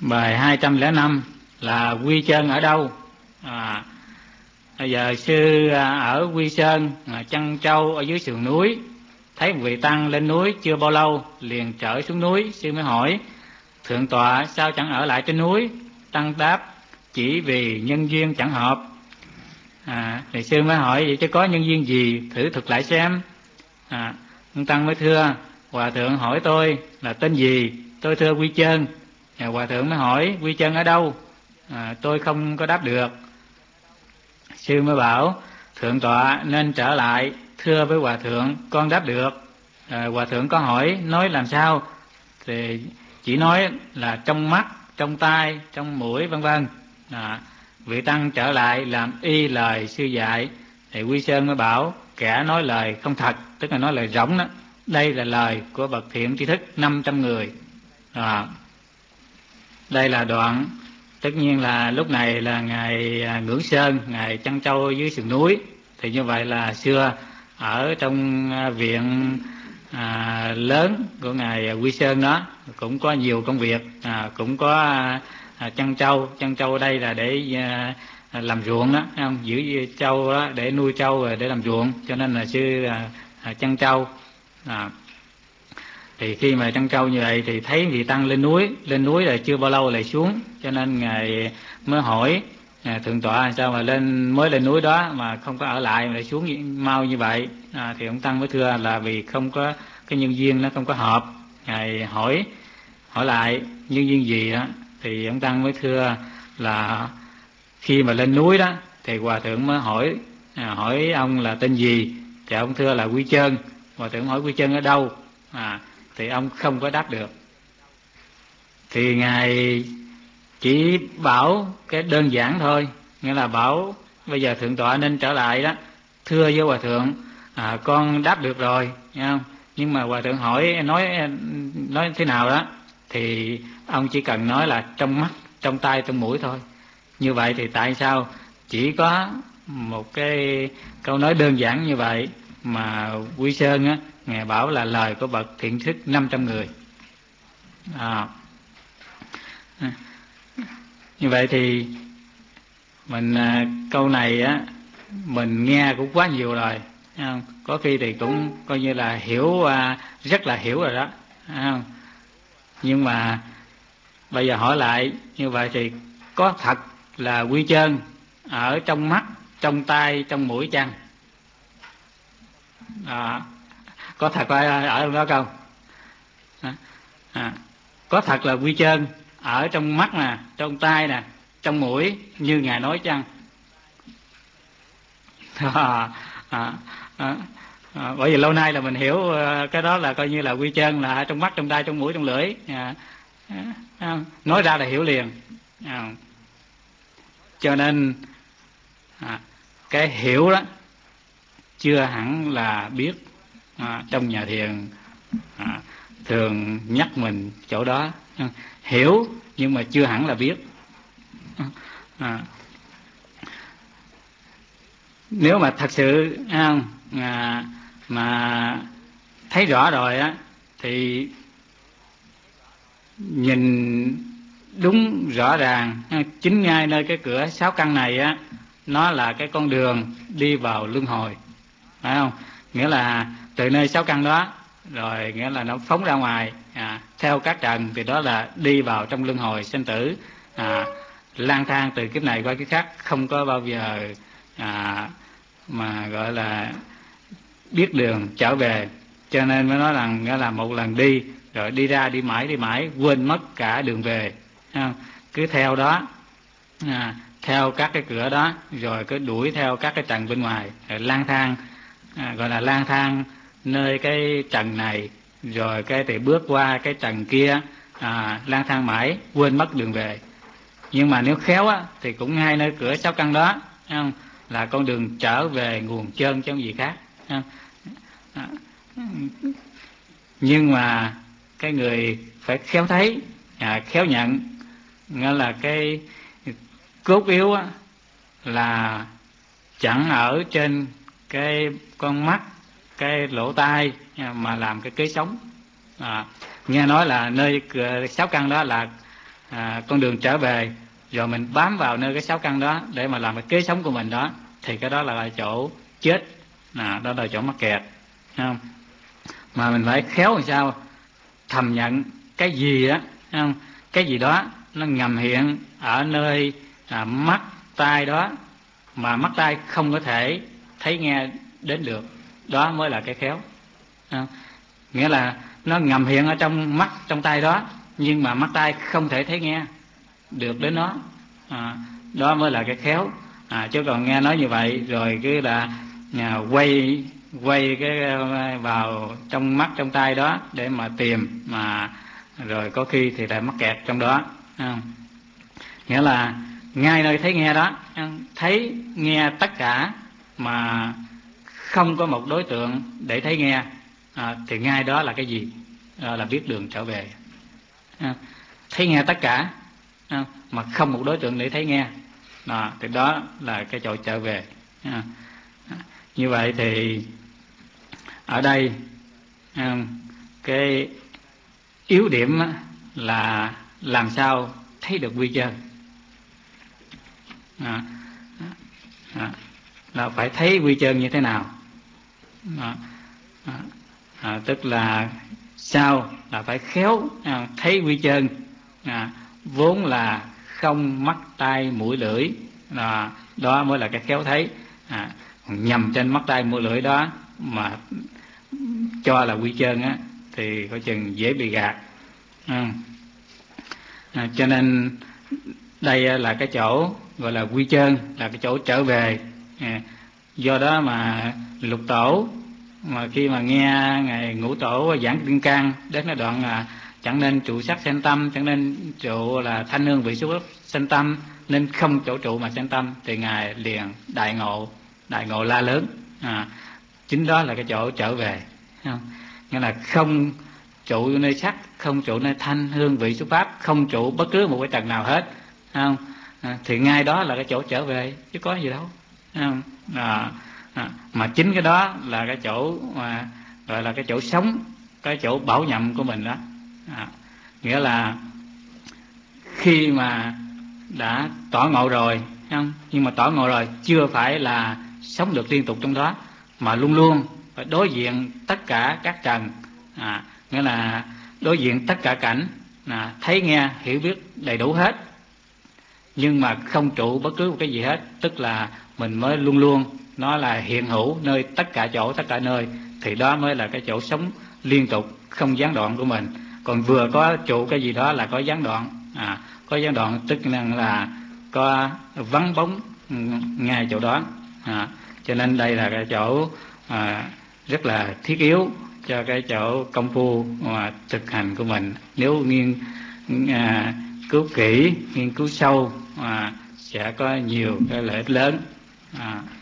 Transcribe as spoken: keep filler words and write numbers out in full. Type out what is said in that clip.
Bài hai trăm lẻ năm là Quy Chân ở đâu? À, bây giờ sư ở Quy Sơn, Trân Châu ở dưới sườn núi, thấy một vị tăng lên núi chưa bao lâu liền trở xuống núi. Sư mới hỏi: thượng tọa sao chẳng ở lại trên núi? Tăng đáp: chỉ vì nhân duyên chẳng hợp. À, thì sư mới hỏi: vậy chứ có nhân duyên gì, thử thuật lại xem. À, ông tăng mới thưa: hòa thượng hỏi tôi là tên gì, tôi thưa Quy Chân. À, hòa thượng mới hỏi: Quy Chân ở đâu? À, tôi không có đáp được. Sư mới bảo: thượng tọa nên trở lại thưa với hòa thượng, con đáp được. À, hòa thượng có hỏi nói làm sao, thì chỉ nói là trong mắt, trong tai, trong mũi vân vân. À, vị tăng trở lại làm y lời sư dạy. Thì Quy Sơn mới bảo: kẻ nói lời không thật, tức là nói lời rỗng đó, đây là lời của bậc thiện tri thức năm trăm người. À, đây là đoạn. Tất nhiên là lúc này là ngài Ngưỡng Sơn, ngài Trân Châu dưới sườn núi. Thì như vậy là xưa ở trong viện à, lớn của ngài Quy Sơn đó cũng có nhiều công việc. À, cũng có à, Trân Châu. Trân Châu đây là để à, làm ruộng đó, không? Giữ trâu đó để nuôi trâu để làm ruộng, cho nên là sư à, à, Trân Châu. À, thì khi mà Trân Châu như vậy thì thấy vị tăng lên núi, lên núi là chưa bao lâu lại xuống, cho nên ngài mới hỏi: à, thượng tọa sao mà lên mới lên núi đó mà không có ở lại mà lại xuống mau như vậy? À, thì ông tăng mới thưa là vì không có cái nhân duyên nó không có hợp. Ngài hỏi hỏi lại nhân duyên gì đó, thì ông tăng mới thưa là khi mà lên núi đó thì hòa thượng mới hỏi à, hỏi ông là tên gì, thì ông thưa là Quy Chân. Hòa thượng hỏi Quy Chân ở đâu? À, thì ông không có đáp được. Thì ngài chỉ bảo cái đơn giản thôi, nghĩa là bảo bây giờ thượng tọa nên trở lại đó thưa với hòa thượng, à, con đáp được rồi, nghe không? Nhưng mà hòa thượng hỏi nói nói thế nào đó thì ông chỉ cần nói là trong mắt, trong tai, trong mũi thôi. Như vậy thì tại sao chỉ có một cái câu nói đơn giản như vậy mà Quy Sơn á, ngài bảo là lời của bậc thiện thức năm trăm người. À, như vậy thì mình à, câu này á mình nghe cũng quá nhiều rồi, không? Có khi thì cũng coi như là hiểu, à, rất là hiểu rồi đó, không? Nhưng mà bây giờ hỏi lại như vậy thì có thật là Quy Chân ở trong mắt, trong tai, trong mũi chăng? À, có thật ở, ở đó không? À, à, có thật là Quy Chân ở trong mắt nè, trong tai nè, trong mũi như ngài nói chăng? À, à, à, à, bởi vì lâu nay là mình hiểu cái đó là coi như là Quy Chân là trong mắt, trong tai, trong mũi, trong lưỡi. À, à, nói ra là hiểu liền. À, cho nên à, cái hiểu đó chưa hẳn là biết. À, trong nhà thiền à, thường nhắc mình chỗ đó, à, hiểu nhưng mà chưa hẳn là biết. À, nếu mà thật sự à, à, mà thấy rõ rồi á thì nhìn đúng rõ ràng, chính ngay nơi cái cửa sáu căn này á, nó là cái con đường đi vào luân hồi, phải không? Nghĩa là từ nơi sáu căn đó rồi, nghĩa là nó phóng ra ngoài, à, theo các trần thì đó là đi vào trong luân hồi sinh tử, à, lang thang từ kiếp này qua kiếp khác, không có bao giờ à, mà gọi là biết đường trở về. Cho nên mới nói rằng nghĩa là một lần đi rồi đi ra đi mãi đi mãi quên mất cả đường về. Cứ theo đó, à, theo các cái cửa đó rồi cứ đuổi theo các cái trần bên ngoài, rồi lang thang, à, gọi là lang thang nơi cái trần này rồi cái thì bước qua cái trần kia, à, lang thang mãi quên mất đường về. Nhưng mà nếu khéo á thì cũng ngay nơi cửa sáu căn đó, không? Là con đường trở về nguồn chân chứ không gì khác, không? À, nhưng mà cái người phải khéo thấy, à, khéo nhận, nghĩa là cái cốt yếu á, là chẳng ở trên cái con mắt, cái lỗ tai mà làm cái kế sống. À, nghe nói là nơi sáu căn đó là à, con đường trở về, rồi mình bám vào nơi cái sáu căn đó để mà làm cái kế sống của mình đó, thì cái đó là chỗ chết, à, đó là chỗ mắc kẹt, không? Mà mình phải khéo làm sao thầm nhận cái gì á, không? Cái gì đó nó ngầm hiện ở nơi à, mắt tai đó, mà mắt tai không có thể thấy nghe đến được, đó mới là cái khéo, không? Nghĩa là nó ngầm hiện ở trong mắt trong tai đó, nhưng mà mắt tai không thể thấy nghe được đến nó, à, đó mới là cái khéo, à, chứ còn nghe nói như vậy rồi cứ là à, quay quay cái vào trong mắt trong tai đó để mà tìm, mà rồi có khi thì lại mắc kẹt trong đó, không? Nghĩa là ngay nơi thấy nghe đó, thấy nghe tất cả mà không có một đối tượng để thấy nghe, à, thì ngay đó là cái gì? À, là biết đường trở về, à, thấy nghe tất cả à, mà không một đối tượng để thấy nghe, à, thì đó là cái chỗ trở về, à, như vậy thì ở đây à, cái yếu điểm là làm sao thấy được quy chân, à, à, là phải thấy quy chân như thế nào, à, à, à, tức là sao là phải khéo à, thấy quy chân, à, vốn là không mắt tai mũi lưỡi, à, đó mới là cái khéo thấy, à, nhầm trên mắt tai mũi lưỡi đó mà cho là quy chân á thì coi chừng dễ bị gạt, à, à, cho nên đây là cái chỗ gọi là quy chân, là cái chỗ trở về, à, do đó mà Lục Tổ mà khi mà nghe ngài Ngũ Tổ giảng Kim Cang đến cái đoạn là chẳng nên trụ sắc sanh tâm, chẳng nên trụ là thanh hương vị xúc sanh tâm, nên không chỗ trụ mà sanh tâm, thì ngài liền đại ngộ, đại ngộ la lớn, à, chính đó là cái chỗ trở về, không? Nghĩa là không trụ nơi sắc, không trụ nơi thanh hương vị xúc pháp, không trụ bất cứ một cái trần nào hết, không? À, thì ngay đó là cái chỗ trở về chứ có gì đâu, không? À, à, mà chính cái đó là cái chỗ mà gọi là cái chỗ sống, cái chỗ bảo nhậm của mình đó, à, nghĩa là khi mà đã tỏ ngộ rồi, không? Nhưng mà tỏ ngộ rồi chưa phải là sống được liên tục trong đó, mà luôn luôn phải đối diện tất cả các trần, à, nghĩa là đối diện tất cả cảnh, à, thấy nghe hiểu biết đầy đủ hết, nhưng mà không trụ bất cứ một cái gì hết, tức là mình mới luôn luôn nó là hiện hữu nơi tất cả chỗ tất cả nơi, thì đó mới là cái chỗ sống liên tục không gián đoạn của mình. Còn vừa có trụ cái gì đó là có gián đoạn, à, có gián đoạn tức là có vắng bóng ngay chỗ đó, à, cho nên đây là cái chỗ à, rất là thiết yếu cho cái chỗ công phu mà thực hành của mình. Nếu nghiên à, cứu kỹ, nghiên cứu sâu, à, sẽ có nhiều cái lợi ích lớn, à.